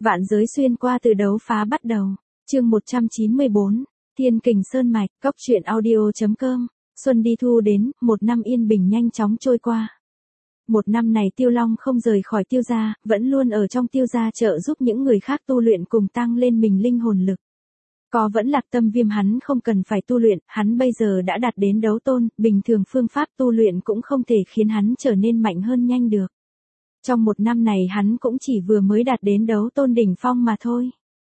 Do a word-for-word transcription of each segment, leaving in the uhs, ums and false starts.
Vạn giới xuyên qua từ đấu phá bắt đầu. Chương một trăm chín mươi bốn. Thiên Kình Sơn Mạch, cốc truyện audio chấm com. Xuân đi thu đến, một năm yên bình nhanh chóng trôi qua. Một năm này Tiêu Long không rời khỏi Tiêu gia, vẫn luôn ở trong Tiêu gia trợ giúp những người khác tu luyện cùng tăng lên mình linh hồn lực. Có vẫn Lạc Tâm Viêm hắn không cần phải tu luyện, hắn bây giờ đã đạt đến đấu tôn, bình thường phương pháp tu luyện cũng không thể khiến hắn trở nên mạnh hơn nhanh được. Trong một năm này hắn cũng chỉ vừa mới đạt đến đấu tôn đỉnh phong mà thôi.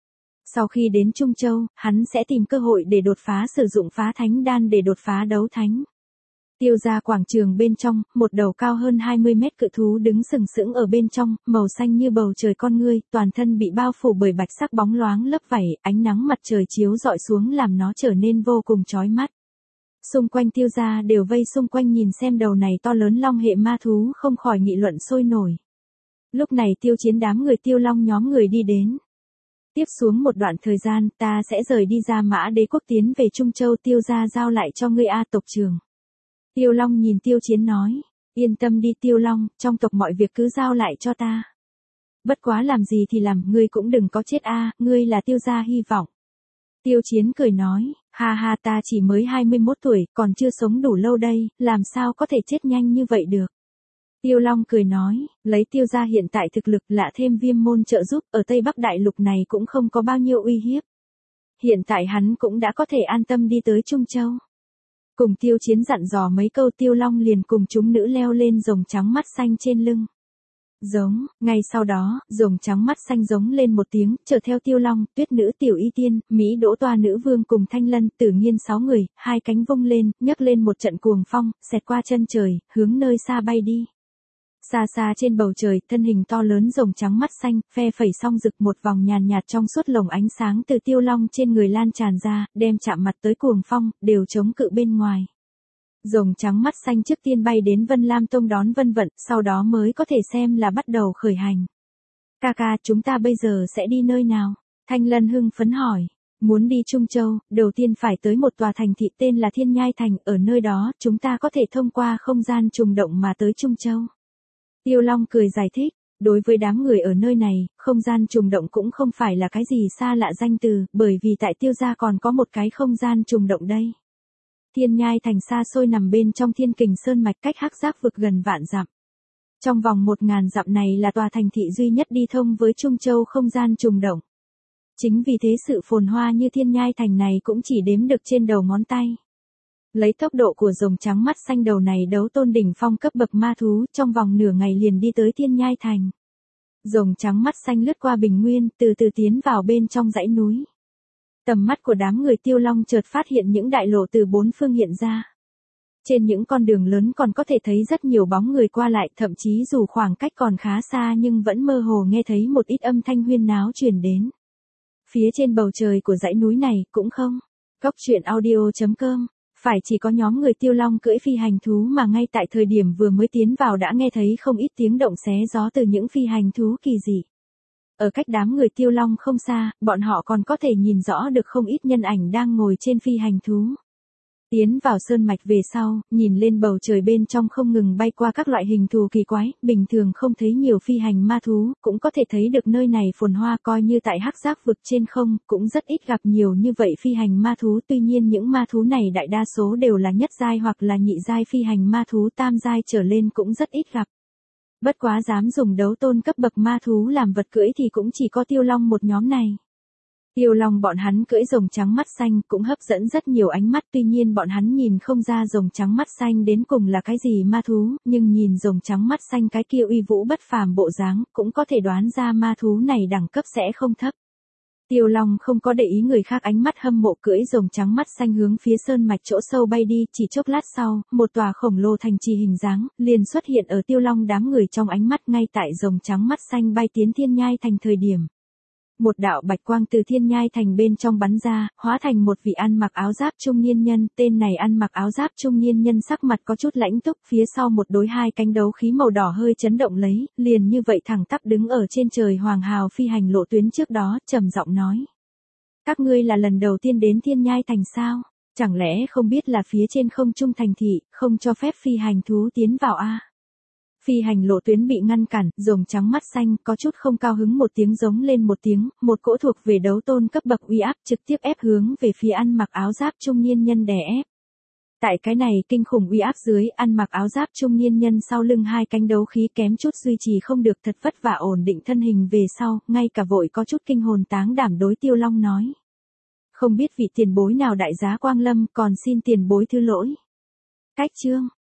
Sau khi đến Trung Châu, hắn sẽ tìm cơ hội để đột phá sử dụng phá thánh đan để đột phá đấu thánh. Tiêu gia quảng trường bên trong, một đầu cao hơn hai mươi mét cự thú đứng sừng sững ở bên trong, màu xanh như bầu trời con ngươi, toàn thân bị bao phủ bởi bạch sắc bóng loáng lấp vảy, ánh nắng mặt trời chiếu rọi xuống làm nó trở nên vô cùng chói mắt. Xung quanh Tiêu gia đều vây xung quanh nhìn xem đầu này to lớn long hệ ma thú không khỏi nghị luận sôi nổi. Lúc này Tiêu Chiến đám người Tiêu Long nhóm người đi đến. Tiếp xuống một đoạn thời gian, ta sẽ rời đi ra Mã Đế quốc tiến về Trung Châu, Tiêu gia giao lại cho ngươi A tộc trưởng. Tiêu Long nhìn Tiêu Chiến nói, yên tâm đi Tiêu Long, trong tộc mọi việc cứ giao lại cho ta. Bất quá làm gì thì làm, ngươi cũng đừng có chết a, ngươi là Tiêu gia hy vọng. Tiêu Chiến cười nói, ha ha ta chỉ mới hai mươi mốt tuổi, còn chưa sống đủ lâu đây, làm sao có thể chết nhanh như vậy được. Tiêu Long cười nói, lấy Tiêu gia hiện tại thực lực lạ thêm Viêm môn trợ giúp, ở Tây Bắc Đại Lục này cũng không có bao nhiêu uy hiếp. Hiện tại hắn cũng đã có thể an tâm đi tới Trung Châu. Cùng Tiêu Chiến dặn dò mấy câu Tiêu Long liền cùng chúng nữ leo lên rồng trắng mắt xanh trên lưng. Giống, ngay sau đó, rồng trắng mắt xanh giống lên một tiếng, chở theo Tiêu Long, Tuyết nữ Tiểu Y Tiên, Mỹ Đỗ Toa nữ vương cùng Thanh Lân, Tử Nghiên sáu người, hai cánh vung lên, nhấc lên một trận cuồng phong, xẹt qua chân trời, hướng nơi xa bay đi. Xa xa trên bầu trời, thân hình to lớn rồng trắng mắt xanh, phe phẩy song rực một vòng nhàn nhạt trong suốt lồng ánh sáng từ Tiêu Long trên người lan tràn ra, đem chạm mặt tới cuồng phong, đều chống cự bên ngoài. Rồng trắng mắt xanh trước tiên bay đến Vân Lam Tông đón Vân Vận, sau đó mới có thể xem là bắt đầu khởi hành. Ca ca, chúng ta bây giờ sẽ đi nơi nào? Thanh Lân hưng phấn hỏi. Muốn đi Trung Châu, đầu tiên phải tới một tòa thành thị tên là Thiên Nhai Thành, ở nơi đó, chúng ta có thể thông qua không gian trùng động mà tới Trung Châu. Tiêu Long cười giải thích, đối với đám người ở nơi này, không gian trùng động cũng không phải là cái gì xa lạ danh từ, bởi vì tại Tiêu gia còn có một cái không gian trùng động đây. Thiên Nhai Thành xa xôi nằm bên trong Thiên Kình Sơn Mạch cách Hắc Giác vực gần vạn dặm. Trong vòng một ngàn dặm này là tòa thành thị duy nhất đi thông với Trung Châu không gian trùng động. Chính vì thế sự phồn hoa như Thiên Nhai Thành này cũng chỉ đếm được trên đầu ngón tay. Lấy tốc độ của rồng trắng mắt xanh đầu này đấu tôn đỉnh phong cấp bậc ma thú, trong vòng nửa ngày liền đi tới Thiên Nhai Thành. Rồng trắng mắt xanh lướt qua bình nguyên, từ từ tiến vào bên trong dãy núi. Tầm mắt của đám người Tiêu Long chợt phát hiện những đại lộ từ bốn phương hiện ra. Trên những con đường lớn còn có thể thấy rất nhiều bóng người qua lại, thậm chí dù khoảng cách còn khá xa nhưng vẫn mơ hồ nghe thấy một ít âm thanh huyên náo truyền đến. Phía trên bầu trời của dãy núi này cũng không. Cốc truyện audio chấm com. Phải chỉ có nhóm người Tiêu Long cưỡi phi hành thú mà ngay tại thời điểm vừa mới tiến vào đã nghe thấy không ít tiếng động xé gió từ những phi hành thú kỳ dị. Ở cách đám người Tiêu Long không xa, bọn họ còn có thể nhìn rõ được không ít nhân ảnh đang ngồi trên phi hành thú. Tiến vào sơn mạch về sau, nhìn lên bầu trời bên trong không ngừng bay qua các loại hình thù kỳ quái, bình thường không thấy nhiều phi hành ma thú, cũng có thể thấy được nơi này phồn hoa coi như tại Hắc Giác vực trên không, cũng rất ít gặp nhiều như vậy phi hành ma thú, tuy nhiên những ma thú này đại đa số đều là nhất giai hoặc là nhị giai phi hành ma thú, tam giai trở lên cũng rất ít gặp. Bất quá dám dùng đấu tôn cấp bậc ma thú làm vật cưỡi thì cũng chỉ có Tiêu Long một nhóm này. Tiêu Long bọn hắn cưỡi rồng trắng mắt xanh cũng hấp dẫn rất nhiều ánh mắt, tuy nhiên bọn hắn nhìn không ra rồng trắng mắt xanh đến cùng là cái gì ma thú, nhưng nhìn rồng trắng mắt xanh cái kia uy vũ bất phàm bộ dáng, cũng có thể đoán ra ma thú này đẳng cấp sẽ không thấp. Tiêu Long không có để ý người khác ánh mắt hâm mộ, cưỡi rồng trắng mắt xanh hướng phía sơn mạch chỗ sâu bay đi, chỉ chốc lát sau, một tòa khổng lồ thành trì hình dáng liền xuất hiện ở Tiêu Long đám người trong ánh mắt, ngay tại rồng trắng mắt xanh bay tiến Thiên Nhai Thành thời điểm. Một đạo bạch quang từ Thiên Nhai Thành bên trong bắn ra, hóa thành một vị ăn mặc áo giáp trung niên nhân, tên này ăn mặc áo giáp trung niên nhân sắc mặt có chút lãnh túc, phía sau một đối hai cánh đấu khí màu đỏ hơi chấn động lấy, liền như vậy thẳng tắp đứng ở trên trời hoàng hào phi hành lộ tuyến trước đó, trầm giọng nói. Các ngươi là lần đầu tiên đến Thiên Nhai Thành sao? Chẳng lẽ không biết là phía trên không trung thành thị, không cho phép phi hành thú tiến vào a? Phi hành lộ tuyến bị ngăn cản, rồng trắng mắt xanh có chút không cao hứng một tiếng giống lên một tiếng, một cỗ thuộc về đấu tôn cấp bậc uy áp trực tiếp ép hướng về phía ăn mặc áo giáp trung niên nhân đè ép. Tại cái này kinh khủng uy áp dưới, ăn mặc áo giáp trung niên nhân sau lưng hai cánh đấu khí kém chút duy trì không được, thật vất vả ổn định thân hình về sau, ngay cả vội có chút kinh hồn táng đảm đối Tiêu Long nói. Không biết vị tiền bối nào đại giá quang lâm, còn xin tiền bối thứ lỗi. Cách chương